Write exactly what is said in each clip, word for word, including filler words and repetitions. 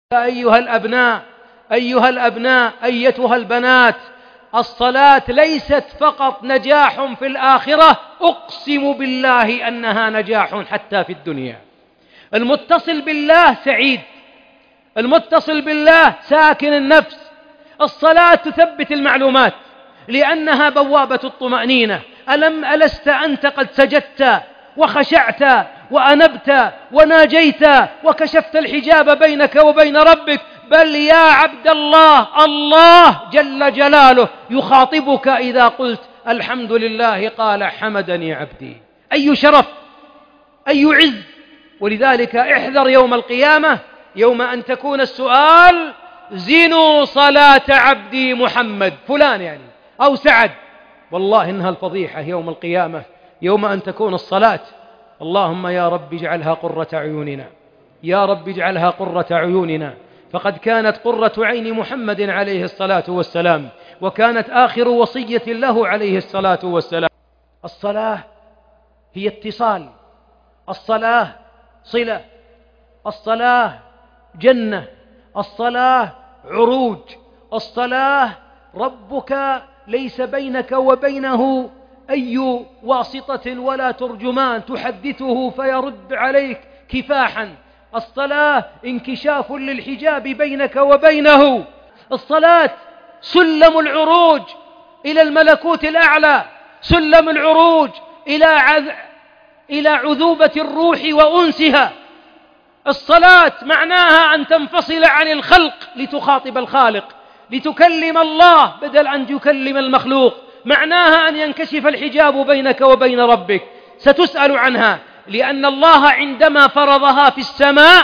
أيها الأبناء أيها الأبناء أيتها البنات، الصلاة ليست فقط نجاح في الآخرة، أقسم بالله أنها نجاح حتى في الدنيا. المتصل بالله سعيد، المتصل بالله ساكن النفس. الصلاة تثبت المعلومات لأنها بوابة الطمأنينة. ألم ألست أنت قد سجدت وخشعت وأنبت وناجيت وكشفت الحجاب بينك وبين ربك؟ بل يا عبد الله، الله جل جلاله يخاطبك إذا قلت الحمد لله قال حمدني عبدي. أي شرف، أي عز. ولذلك احذر يوم القيامة، يوم أن تكون السؤال زنوا صلاة عبدي محمد فلان يعني أو سعد. والله إنها الفضيحة يوم القيامة، يوم أن تكون الصلاة. اللهم يا رب اجعلها قرة عيوننا، يا رب اجعلها قرة عيوننا، فقد كانت قرة عين محمد عليه الصلاة والسلام، وكانت آخر وصية له عليه الصلاة والسلام. الصلاة هي اتصال، الصلاة صلة، الصلاة جنة، الصلاة عروج، الصلاة ربك ليس بينك وبينه أي واسطة ولا ترجمان تحدثه فيرد عليك كفاحا. الصلاة انكشاف للحجاب بينك وبينه. الصلاة سلم العروج إلى الملكوت الأعلى، سلم العروج إلى عذ... إلى عذوبة الروح وأنسها. الصلاة معناها أن تنفصل عن الخلق لتخاطب الخالق، لتكلم الله بدل أن تكلم المخلوق. معناها أن ينكشف الحجاب بينك وبين ربك، ستسأل عنها، لأن الله عندما فرضها في السماء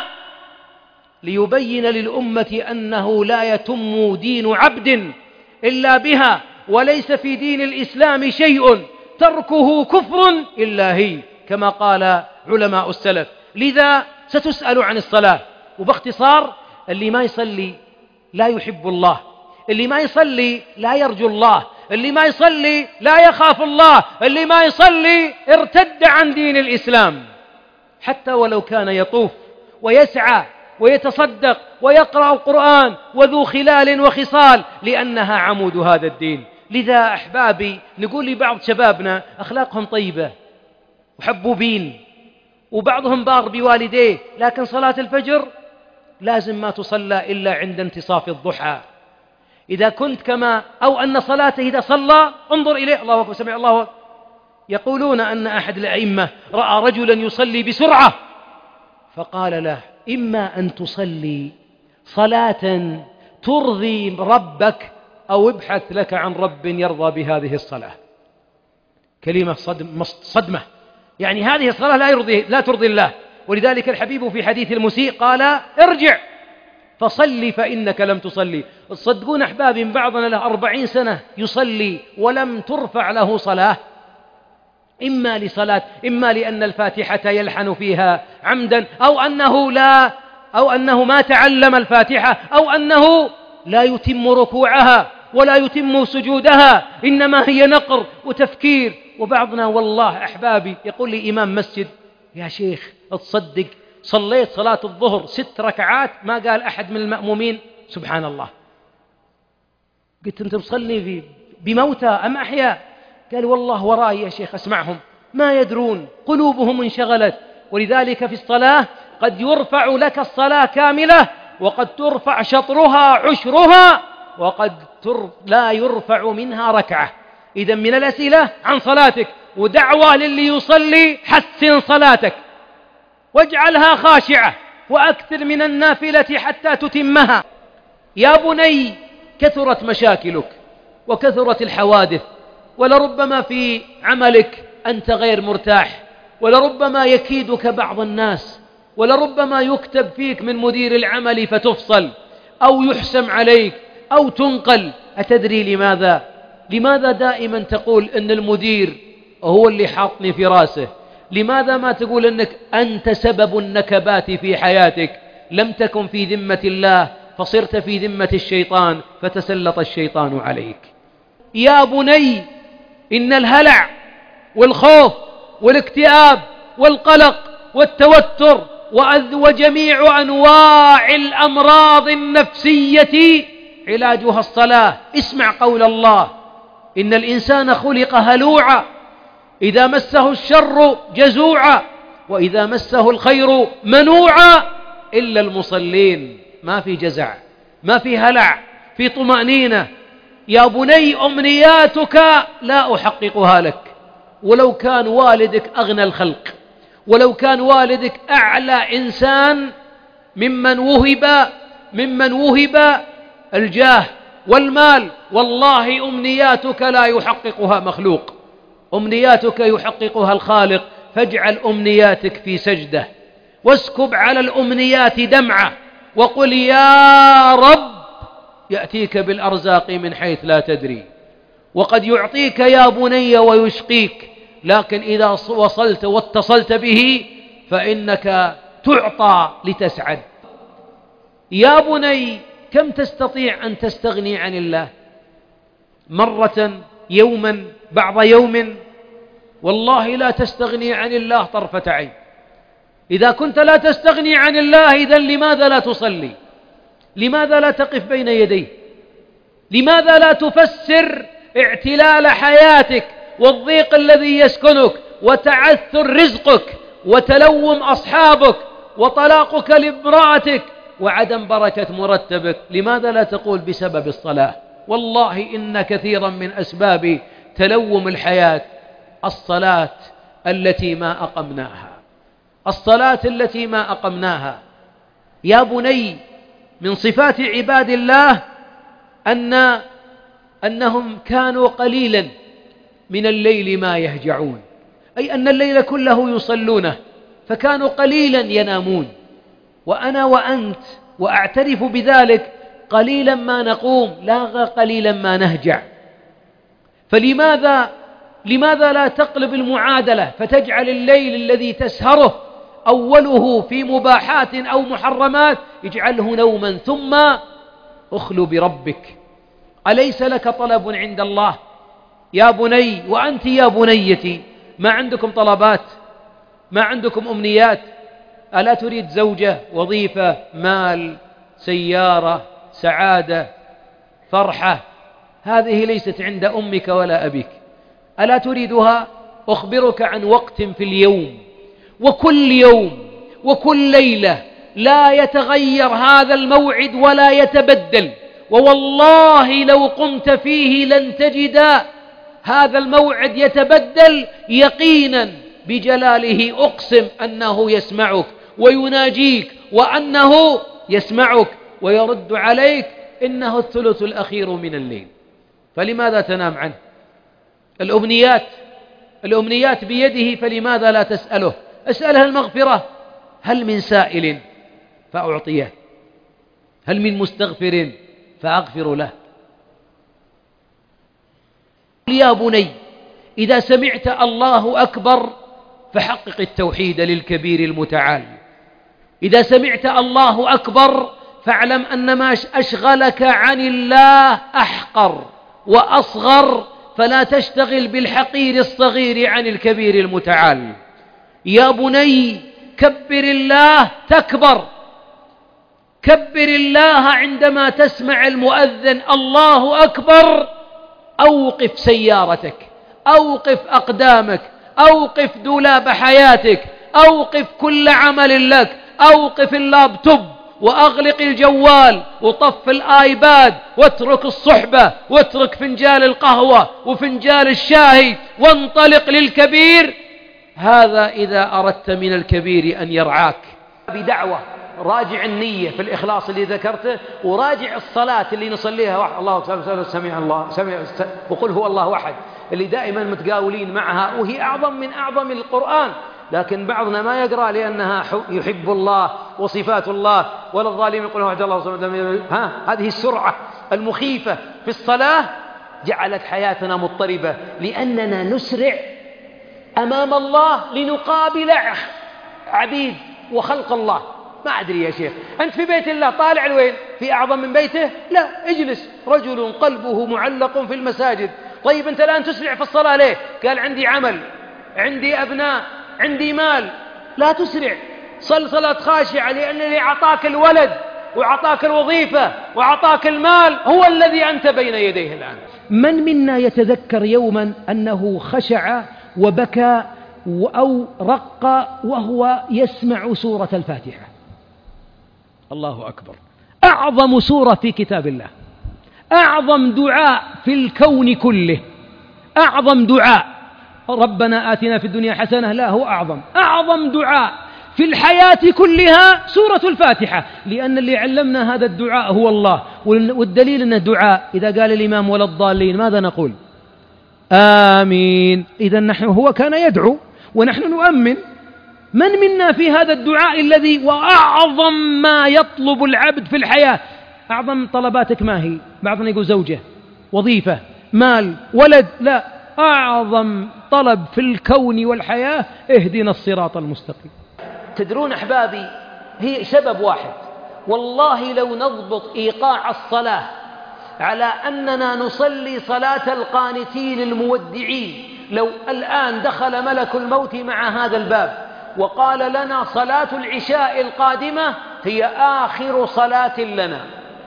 ليبين للأمة أنه لا يتم دين عبد إلا بها، وليس في دين الإسلام شيء تركه كفر إلا هي، كما قال علماء السلف. لذا ستسأل عن الصلاة. وباختصار، اللي ما يصلي لا يحب الله، اللي ما يصلي لا يرجو الله، اللي ما يصلي لا يخاف الله، اللي ما يصلي ارتد عن دين الإسلام. حتى ولو كان يطوف ويسعى ويتصدق ويقرأ القرآن وذو خلال وخصال، لأنها عمود هذا الدين. لذا أحبابي، نقول لبعض شبابنا أخلاقهم طيبة وحبوبين وبعضهم بار بوالديه، لكن صلاة الفجر لازم ما تصلى إلا عند انتصاف الضحى. إذا كنت كما أو أن صلاته إذا صلى انظر إليه، الله أكبر سمع الله أكبر. يقولون أن أحد الأئمة رأى رجلا يصلي بسرعة فقال له إما أن تصلي صلاة ترضي ربك أو ابحث لك عن رب يرضى بهذه الصلاة. كلمة صدم صدمة، يعني هذه الصلاة لا يرضي لا ترضي الله. ولذلك الحبيب في حديث المسيء قال ارجع فصلي فإنك لم تصلي. تصدقون أحبابي من بعضنا له أربعين سنة يصلي ولم ترفع له صلاة، إما لصلاة، إما لأن الفاتحة يلحن فيها عمدا، أو أنه لا أو أنه ما تعلم الفاتحة، أو أنه لا يتم ركوعها ولا يتم سجودها، إنما هي نقر وتفكير. وبعضنا والله أحبابي يقول لي إمام مسجد يا شيخ تصدق صليت صلاة الظهر ست ركعات ما قال أحد من المأمومين سبحان الله. قلت أنت مصلي بموتى أم أحياء؟ قال والله ورائي يا شيخ أسمعهم ما يدرون، قلوبهم انشغلت. ولذلك في الصلاة قد يرفع لك الصلاة كاملة، وقد ترفع شطرها عشرها، وقد لا يرفع منها ركعة. إذا من الأسئلة عن صلاتك، ودعوة للي يصلي حسن صلاتك واجعلها خاشعة، وأكثر من النافلة حتى تتمها. يا بني كثرت مشاكلك وكثرت الحوادث، ولربما في عملك أنت غير مرتاح، ولربما يكيدك بعض الناس، ولربما يكتب فيك من مدير العمل فتفصل أو يحسم عليك أو تنقل. أتدري لماذا؟ لماذا دائما تقول أن المدير هو اللي حاطني في راسه؟ لماذا ما تقول أنك أنت سبب النكبات في حياتك؟ لم تكن في ذمة الله فصرت في ذمة الشيطان فتسلط الشيطان عليك. يا بني إن الهلع والخوف والاكتئاب والقلق والتوتر وجميع أنواع الأمراض النفسية علاجها الصلاة. اسمع قول الله: إن الإنسان خلق هلوعا إذا مسه الشر جزوعا وإذا مسه الخير منوعا إلا المصلين. ما في جزع، ما في هلع، في طمأنينة. يا بني أمنياتك لا أحققها لك، ولو كان والدك أغنى الخلق، ولو كان والدك أعلى إنسان ممن وهب ممن وهب الجاه والمال، والله أمنياتك لا يحققها مخلوق، أمنياتك يحققها الخالق. فاجعل أمنياتك في سجدة، واسكب على الأمنيات دمعة، وقل يا رب يأتيك بالأرزاق من حيث لا تدري، وقد يعطيك يا بني ويشقيك، لكن إذا وصلت واتصلت به فإنك تعطى لتسعد. يا بني كم تستطيع أن تستغني عن الله؟ مرة، يوما، بعض يوم؟ والله لا تستغني عن الله طرفة عين. إذا كنت لا تستغني عن الله، إذن لماذا لا تصلي؟ لماذا لا تقف بين يديه؟ لماذا لا تفسر اعتلال حياتك والضيق الذي يسكنك وتعثر رزقك وتلوم أصحابك وطلاقك لامرأتك وعدم بركة مرتبك؟ لماذا لا تقول بسبب الصلاة؟ والله إن كثيرا من أسباب تلوم الحياة الصلاة التي ما أقمناها، الصلاة التي ما أقمناها. يا بني، من صفات عباد الله أن أنهم كانوا قليلا من الليل ما يهجعون، أي أن الليل كله يصلونه، فكانوا قليلا ينامون. وأنا وأنت وأعترف بذلك قليلا ما نقوم، لا قليلا ما نهجع. فلماذا لماذا لا تقلب المعادلة فتجعل الليل الذي تسهره أوله في مباحات أو محرمات اجعله نوما، ثم أخلو بربك. أليس لك طلب عند الله؟ يا بني، وأنت يا بنيتي، ما عندكم طلبات؟ ما عندكم أمنيات؟ ألا تريد زوجة، وظيفة، مال، سيارة، سعادة، فرحة؟ هذه ليست عند أمك ولا أبيك. ألا تريدها؟ أخبرك عن وقت في اليوم، وكل يوم وكل ليلة لا يتغير هذا الموعد ولا يتبدل، ووالله لو قمت فيه لن تجد هذا الموعد يتبدل. يقينا بجلاله أقسم أنه يسمعك ويناجيك، وأنه يسمعك ويرد عليك. إنه الثلث الأخير من الليل، فلماذا تنام عنه؟ الأمنيات الأمنيات بيده، فلماذا لا تسأله؟ أسألها المغفرة. هل من سائل فأعطيه؟ هل من مستغفر فأغفر له؟ يا بني، إذا سمعت الله أكبر فحقق التوحيد للكبير المتعال. إذا سمعت الله أكبر فاعلم أن ما أشغلك عن الله أحقر وأصغر، فلا تشتغل بالحقير الصغير عن الكبير المتعال. يا بني، كبر الله تكبر، كبر الله عندما تسمع المؤذن الله أكبر. أوقف سيارتك، أوقف أقدامك، أوقف دولاب حياتك، أوقف كل عمل لك، أوقف اللابتوب وأغلق الجوال وطف الآيباد واترك الصحبة واترك فنجال القهوة وفنجال الشاي وانطلق للكبير. هذا إذا أردت من الكبير أن يرعاك. بدعوة راجع النية في الإخلاص اللي ذكرته، وراجع الصلاة اللي نصليها واحد الله أكبر سمع الله سمع وقل هو الله واحد، اللي دائما متقاولين معها، وهي أعظم من أعظم القرآن، لكن بعضنا ما يقرأ لأنها يحب الله وصفات الله، ولا الظالم يقول وحد الله. ها، هذه السرعة المخيفة في الصلاة جعلت حياتنا مضطربة، لأننا نسرع أمام الله لنقابل عبيد وخلق الله. ما أدري يا شيخ، أنت في بيت الله طالع لوين؟ في أعظم من بيته؟ لا، اجلس. رجل قلبه معلق في المساجد. طيب أنت الآن تسرع في الصلاة ليه؟ قال عندي عمل، عندي أبناء، عندي مال. لا تسرع، صل صلاة خاشعة، لأن اللي أعطاك الولد وأعطاك الوظيفة وأعطاك المال هو الذي أنت بين يديه الآن. من منا يتذكر يوما أنه خشع وبكى أو رق وهو يسمع سورة الفاتحة؟ الله أكبر، أعظم سورة في كتاب الله، أعظم دعاء في الكون كله، أعظم دعاء. ربنا آتنا في الدنيا حسنة، لا هو أعظم، أعظم دعاء في الحياة كلها سورة الفاتحة، لأن اللي علمنا هذا الدعاء هو الله، والدليل أنه دعاء. إذا قال الإمام ولا الضالين ماذا نقول؟ آمين. إذا نحن هو كان يدعو ونحن نؤمن. من منا في هذا الدعاء الذي وأعظم ما يطلب العبد في الحياة؟ أعظم طلباتك ما هي؟ بعضنا يقول زوجة، وظيفة، مال، ولد. لا، أعظم طلب في الكون والحياة اهدنا الصراط المستقيم. تدرون أحبابي، هي سبب واحد، والله لو نضبط إيقاع الصلاة على أننا نصلي صلاة القانتين المودعين، لو الآن دخل ملك الموت مع هذا الباب وقال لنا صلاة العشاء القادمة هي آخر صلاة لنا،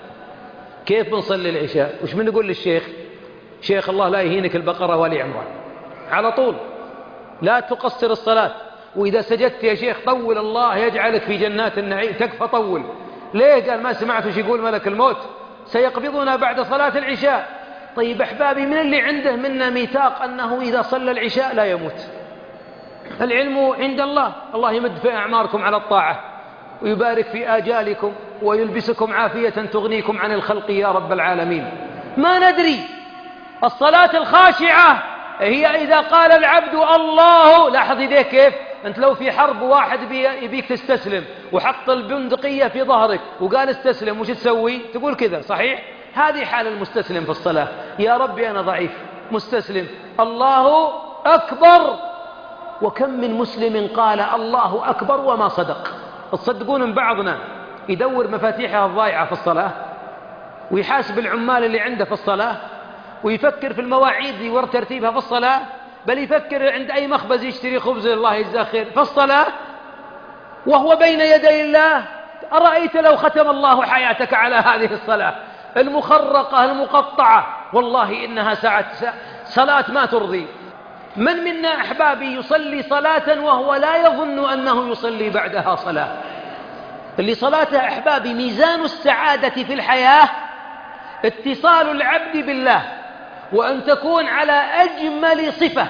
كيف بنصلي العشاء؟ وش بنقول للشيخ؟ شيخ الله لا يهينك البقرة والي عمران على طول، لا تقصر الصلاة، وإذا سجدت يا شيخ طول، الله يجعلك في جنات النعيم، تكفى طول. ليه؟ قال ما سمعت وش يقول ملك الموت؟ سيقبضنا بعد صلاة العشاء. طيب أحبابي، من اللي عنده منا ميثاق أنه إذا صلى العشاء لا يموت؟ العلم عند الله، الله يمد في أعماركم على الطاعة ويبارك في آجالكم ويلبسكم عافية تغنيكم عن الخلق يا رب العالمين. ما ندري. الصلاة الخاشعة هي إذا قال العبد الله، لاحظ يديك كيف أنت لو في حرب واحد يبيك تستسلم وحط البندقية في ظهرك وقال استسلم، وش تسوي؟ تقول كذا، صحيح؟ هذه حال المستسلم في الصلاة. يا ربي أنا ضعيف مستسلم، الله أكبر. وكم من مسلم قال الله أكبر وما صدق. تصدقون من بعضنا يدور مفاتيحها الضائعة في الصلاة، ويحاسب العمال اللي عنده في الصلاة، ويفكر في المواعيد وترتيبها في الصلاة، بل يفكر عند أي مخبز يشتري خبز الله يجزاه خير في الصلاة، وهو بين يدي الله. أرأيت لو ختم الله حياتك على هذه الصلاة المخرقة المقطعة، والله إنها ساعة صلاة ما ترضي. من منا أحبابي يصلي صلاة وهو لا يظن أنه يصلي بعدها صلاة؟ اللي صلاته أحبابي ميزان السعادة في الحياة اتصال العبد بالله، وأن تكون على أجمل صفة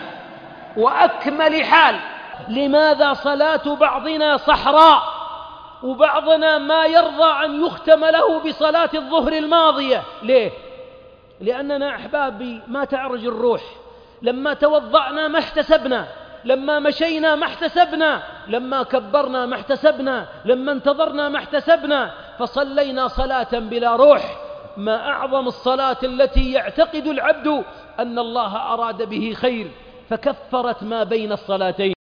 وأكمل حال. لماذا صلاة بعضنا صحراء وبعضنا ما يرضى أن يختم له بصلاة الظهر الماضية؟ ليه؟ لأننا أحبابي ما تعرج الروح. لما توضعنا ما احتسبنا، لما مشينا ما احتسبنا، لما كبرنا ما احتسبنا، لما انتظرنا ما احتسبنا، فصلينا صلاة بلا روح. ما أعظم الصلاة التي يعتقد العبد أن الله أراد به خير فكفرت ما بين الصلاتين.